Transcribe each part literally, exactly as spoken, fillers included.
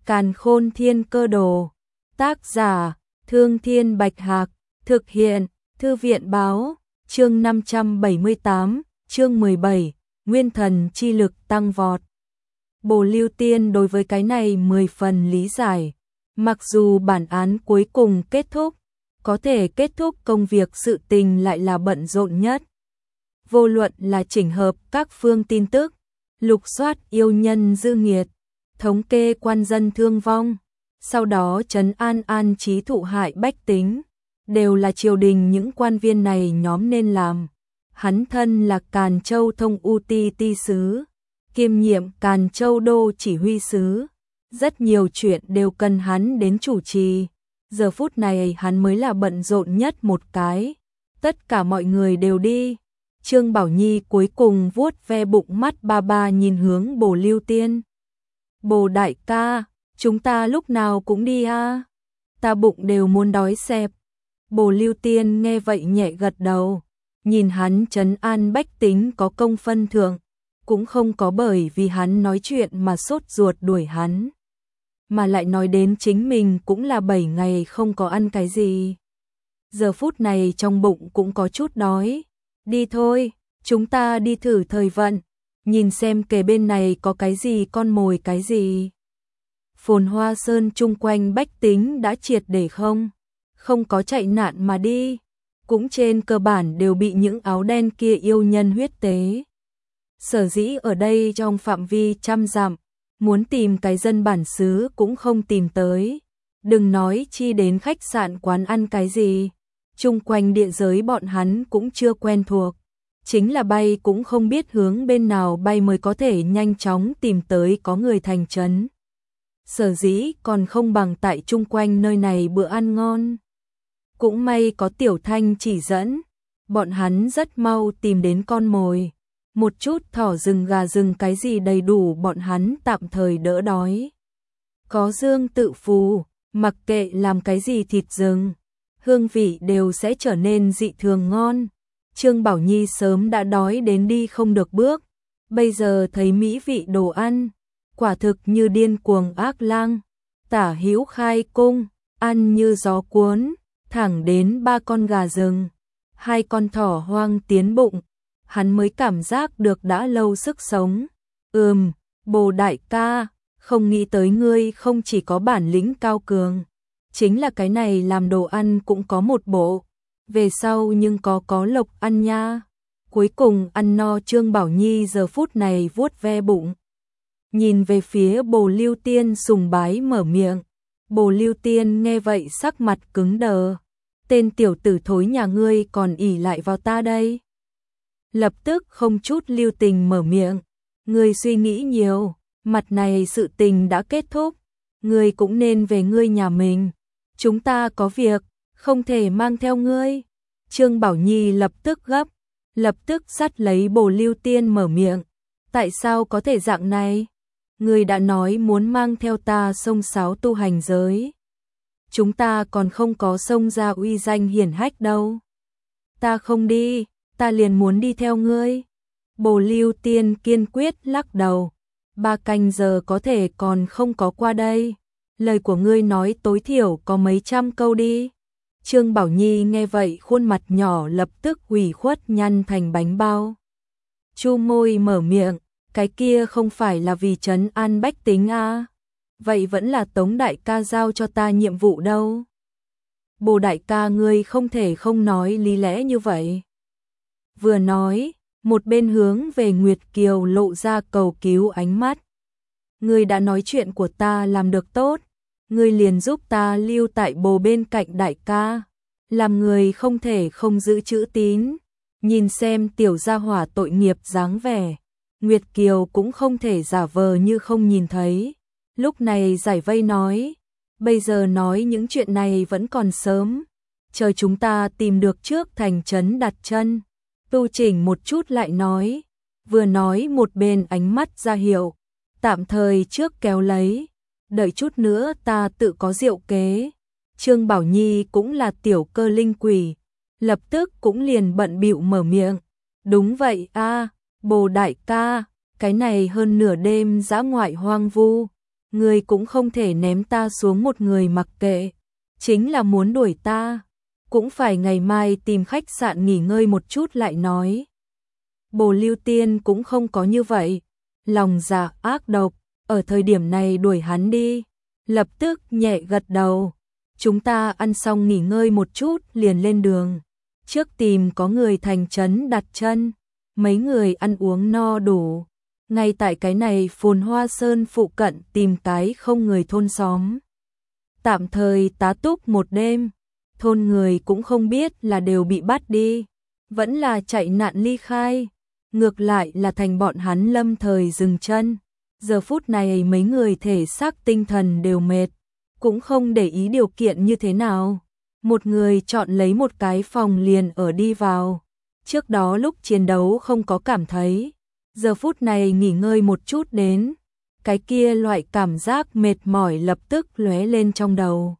Càn Khôn Thiên Cơ Đồ. Tác giả: Thương Thiên Bạch Hạc. Thực hiện: Thư viện Báo. Chương năm trăm bảy mươi tám, chương mười bảy, Nguyên thần chi lực tăng vọt. Bồ Lưu Tiên đối với cái này mười phần lý giải. Mặc dù bản án cuối cùng kết thúc, có thể kết thúc công việc sự tình lại là bận rộn nhất. Vô luận là chỉnh hợp các phương tin tức, lục soát yêu nhân dư nghiệt, thống kê quan dân thương vong, sau đó trấn an an trí thụ hại bách tính, đều là triều đình những quan viên này nhóm nên làm. Hắn thân là Càn Châu Thông U Ti Ti sứ, kiêm nhiệm Càn Châu Đô chỉ huy sứ, rất nhiều chuyện đều cần hắn đến chủ trì. Giờ phút này hắn mới là bận rộn nhất một cái. Tất cả mọi người đều đi. Trương Bảo Nhi cuối cùng vuốt ve bụng, mắt ba ba nhìn hướng Bồ Lưu Tiên. Bồ đại ca, chúng ta lúc nào cũng đi a? Ta bụng đều muốn đói xẹp. Bồ Lưu Tiên nghe vậy nhẹ gật đầu, nhìn hắn trấn an bách tính có công phân thượng, cũng không có bởi vì hắn nói chuyện mà sốt ruột đuổi hắn, mà lại nói đến chính mình cũng là bảy ngày không có ăn cái gì. Giờ phút này trong bụng cũng có chút đói. Đi thôi, chúng ta đi thử thời vận, nhìn xem kề bên này có cái gì con mồi cái gì. Phồn Hoa Sơn chung quanh bách tính đã triệt để không, không có chạy nạn mà đi, cũng trên cơ bản đều bị những áo đen kia yêu nhân huyết tế. Sở dĩ ở đây trong phạm vi trăm dặm, muốn tìm cái dân bản xứ cũng không tìm tới, đừng nói chi đến khách sạn quán ăn cái gì. Chung quanh địa giới bọn hắn cũng chưa quen thuộc, chính là bay cũng không biết hướng bên nào bay mới có thể nhanh chóng tìm tới có người thành trấn. Sở dĩ còn không bằng tại chung quanh nơi này bữa ăn ngon. Cũng may có Tiểu Thanh chỉ dẫn, bọn hắn rất mau tìm đến con mồi. Một chút thỏ rừng gà rừng cái gì đầy đủ bọn hắn tạm thời đỡ đói. Có dương tự phù, mặc kệ làm cái gì thịt rừng, hương vị đều sẽ trở nên dị thường ngon. Trương Bảo Nhi sớm đã đói đến đi không được bước, bây giờ thấy mỹ vị đồ ăn, quả thực như điên cuồng ác lang, tả hữu khai cung, ăn như gió cuốn, thẳng đến ba con gà rừng, hai con thỏ hoang tiến bụng, hắn mới cảm giác được đã lâu sức sống. Ừm, Bồ đại ca, không nghĩ tới ngươi không chỉ có bản lĩnh cao cường, chính là cái này làm đồ ăn cũng có một bộ, về sau nhưng có có lộc ăn nha. Cuối cùng ăn no, Trương Bảo Nhi giờ phút này vuốt ve bụng, nhìn về phía Bồ Lưu Tiên sùng bái mở miệng. Bồ Lưu Tiên nghe vậy sắc mặt cứng đờ, tên tiểu tử thối nhà ngươi còn ỷ lại vào ta đây. Lập tức không chút lưu tình mở miệng, ngươi suy nghĩ nhiều, mặt này sự tình đã kết thúc, ngươi cũng nên về ngươi nhà mình. Chúng ta có việc, không thể mang theo ngươi. Trương Bảo Nhi lập tức gấp, lập tức dắt lấy Bồ Lưu Tiên mở miệng. Tại sao có thể dạng này? Ngươi đã nói muốn mang theo ta xông xáo tu hành giới. Chúng ta còn không có xông ra uy danh hiển hách đâu. Ta không đi, ta liền muốn đi theo ngươi. Bồ Lưu Tiên kiên quyết lắc đầu. Ba canh giờ có thể còn không có qua đây. Lời của ngươi nói tối thiểu có mấy trăm câu đi. Trương Bảo Nhi nghe vậy khuôn mặt nhỏ lập tức ủy khuất nhăn thành bánh bao. Chu môi mở miệng, cái kia không phải là vì trấn an bách tính à? Vậy vẫn là Tống đại ca giao cho ta nhiệm vụ đâu. Bồ đại ca ngươi không thể không nói lý lẽ như vậy. Vừa nói, một bên hướng về Nguyệt Kiều lộ ra cầu cứu ánh mắt. Ngươi đã nói chuyện của ta làm được tốt, ngươi liền giúp ta lưu tại Bồ bên cạnh đại ca, làm người không thể không giữ chữ tín. Nhìn xem tiểu gia hỏa tội nghiệp dáng vẻ, Nguyệt Kiều cũng không thể giả vờ như không nhìn thấy. Lúc này giải vây nói, bây giờ nói những chuyện này vẫn còn sớm, chờ chúng ta tìm được trước thành trấn đặt chân, tu chỉnh một chút lại nói. Vừa nói một bên ánh mắt ra hiệu, tạm thời trước kéo lấy, đợi chút nữa ta tự có diệu kế. Trương Bảo Nhi cũng là tiểu cơ linh quỷ, lập tức cũng liền bận bịu mở miệng. Đúng vậy a, Bồ đại ca, cái này hơn nửa đêm dã ngoại hoang vu, Ngươi cũng không thể ném ta xuống một người mặc kệ, chính là muốn đuổi ta, cũng phải ngày mai tìm khách sạn nghỉ ngơi một chút lại nói. Bồ Lưu Tiên cũng không có như vậy, lòng dạ ác độc, ở thời điểm này đuổi hắn đi, lập tức nhẹ gật đầu. Chúng ta ăn xong nghỉ ngơi một chút liền lên đường, trước tìm có người thành trấn đặt chân, mấy người ăn uống no đủ, ngay tại cái này Phồn Hoa Sơn phụ cận tìm cái không người thôn xóm. Tạm thời tá túc một đêm, thôn người cũng không biết là đều bị bắt đi, vẫn là chạy nạn ly khai, ngược lại là thành bọn hắn lâm thời dừng chân. Giờ phút này mấy người thể xác tinh thần đều mệt, cũng không để ý điều kiện như thế nào. Một người chọn lấy một cái phòng liền ở đi vào. Trước đó lúc chiến đấu không có cảm thấy, giờ phút này nghỉ ngơi một chút đến, cái kia loại cảm giác mệt mỏi lập tức lóe lên trong đầu.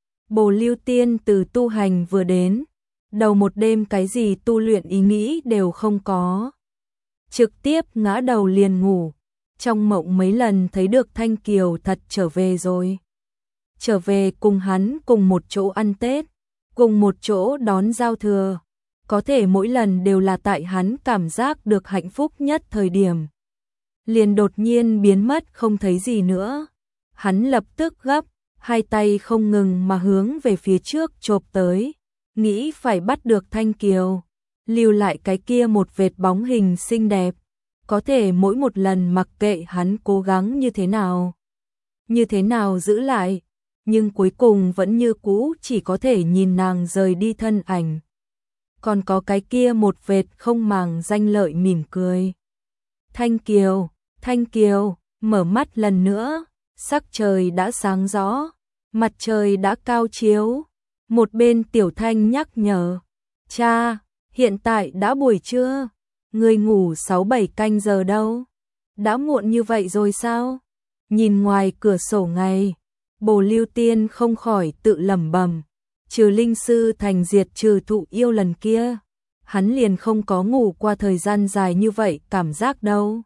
Bồ Lưu Tiên từ tu hành vừa đến, đầu một đêm cái gì tu luyện ý nghĩ đều không có. Trực tiếp ngã đầu liền ngủ, trong mộng mấy lần thấy được Thanh Kiều thật trở về rồi. Trở về cùng hắn cùng một chỗ ăn Tết, cùng một chỗ đón giao thừa, có thể mỗi lần đều là tại hắn cảm giác được hạnh phúc nhất thời điểm. Liền đột nhiên biến mất không thấy gì nữa, hắn lập tức gấp, hai tay không ngừng mà hướng về phía trước chộp tới, nghĩ phải bắt được Thanh Kiều, lưu lại cái kia một vệt bóng hình xinh đẹp, có thể mỗi một lần mặc kệ hắn cố gắng như thế nào, như thế nào giữ lại, nhưng cuối cùng vẫn như cũ chỉ có thể nhìn nàng rời đi thân ảnh. Còn có cái kia một vệt không màng danh lợi mỉm cười. Thanh Kiều, Thanh Kiều, mở mắt lần nữa, sắc trời đã sáng rõ, mặt trời đã cao chiếu. Một bên Tiểu Thanh nhắc nhở, cha, hiện tại đã buổi trưa, người ngủ sáu bảy canh giờ đâu? Đã muộn như vậy rồi sao? Nhìn ngoài cửa sổ ngày, Bồ Lưu Tiên không khỏi tự lẩm bẩm, trừ linh sư thành diệt trừ thụ yêu lần kia, hắn liền không có ngủ qua thời gian dài như vậy cảm giác đâu.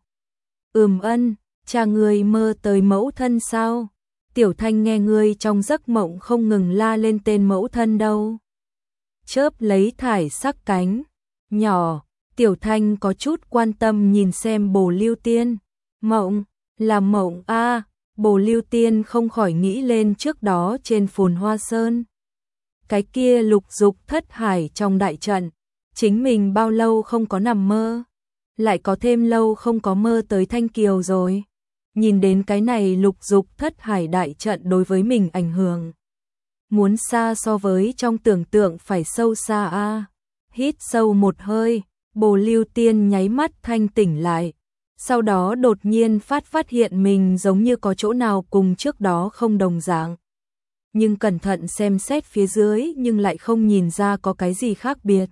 Ừm ân, cha ngươi mơ tới mẫu thân sao? Tiểu Thanh nghe ngươi trong giấc mộng không ngừng la lên tên mẫu thân đâu. Chớp lấy thải sắc cánh nhỏ, Tiểu Thanh có chút quan tâm nhìn xem Bồ Lưu Tiên. Mộng, là mộng a. À, Bồ Lưu Tiên không khỏi nghĩ lên trước đó trên Phồn Hoa Sơn. Cái kia lục dục thất hải trong đại trận, chính mình bao lâu không có nằm mơ, lại có thêm lâu không có mơ tới Thanh Kiều rồi. Nhìn đến cái này lục dục thất hải đại trận đối với mình ảnh hưởng, muốn xa so với trong tưởng tượng phải sâu xa a. À. Hít sâu một hơi, Bồ Lưu Tiên nháy mắt thanh tỉnh lại, sau đó đột nhiên phát phát hiện mình giống như có chỗ nào cùng trước đó không đồng dạng. Nhưng cẩn thận xem xét phía dưới nhưng lại không nhìn ra có cái gì khác biệt.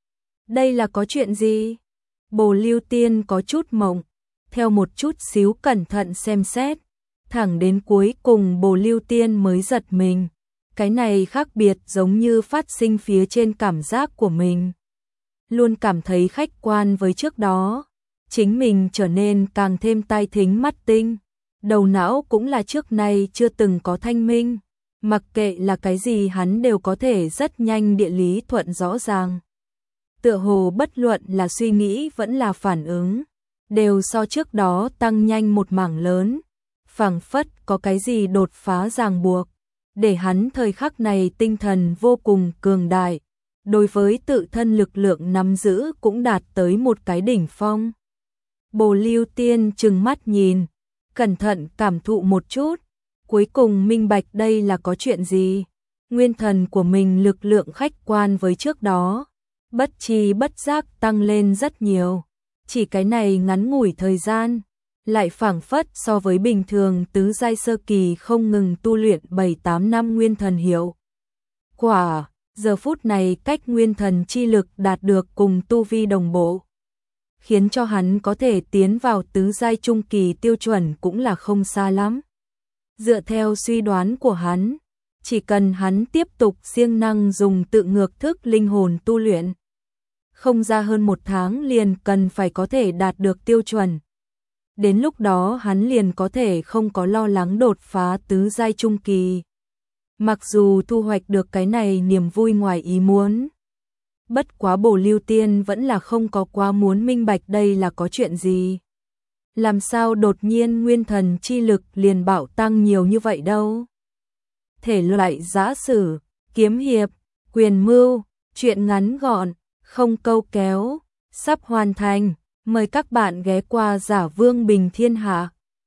Đây là có chuyện gì? Bồ Lưu Tiên có chút mộng, theo một chút xíu cẩn thận xem xét, thẳng đến cuối cùng Bồ Lưu Tiên mới giật mình. Cái này khác biệt giống như phát sinh phía trên cảm giác của mình. Luôn cảm thấy khách quan với trước đó, chính mình trở nên càng thêm tai thính mắt tinh, đầu não cũng là trước nay chưa từng có thanh minh, mặc kệ là cái gì hắn đều có thể rất nhanh địa lý thuận rõ ràng. Tựa hồ bất luận là suy nghĩ vẫn là phản ứng, đều so trước đó tăng nhanh một mảng lớn, phảng phất có cái gì đột phá ràng buộc, để hắn thời khắc này tinh thần vô cùng cường đại, đối với tự thân lực lượng nắm giữ cũng đạt tới một cái đỉnh phong. Bồ Lưu Tiên trừng mắt nhìn, cẩn thận cảm thụ một chút, cuối cùng minh bạch đây là có chuyện gì. Nguyên thần của mình lực lượng khách quan với trước đó, bất tri bất giác tăng lên rất nhiều. Chỉ cái này ngắn ngủi thời gian, lại phảng phất so với bình thường tứ giai sơ kỳ không ngừng tu luyện bảy tám năm nguyên thần hiệu quả, giờ phút này cách nguyên thần chi lực đạt được cùng tu vi đồng bộ, khiến cho hắn có thể tiến vào tứ giai trung kỳ tiêu chuẩn cũng là không xa lắm. Dựa theo suy đoán của hắn, chỉ cần hắn tiếp tục siêng năng dùng tự ngược thức linh hồn tu luyện, không ra hơn một tháng liền cần phải có thể đạt được tiêu chuẩn. đến lúc đó hắn liền có thể không có lo lắng đột phá tứ giai trung kỳ. Mặc dù thu hoạch được cái này niềm vui ngoài ý muốn, bất quá Bổ Lưu Tiên vẫn là không có quá muốn minh bạch đây là có chuyện gì. Làm sao đột nhiên nguyên thần chi lực liền bạo tăng nhiều như vậy đâu? Thể loại giã sử, kiếm hiệp, quyền mưu, truyện ngắn gọn, không câu kéo, sắp hoàn thành. Mời các bạn ghé qua Giả Vương Bình Thiên Hạ.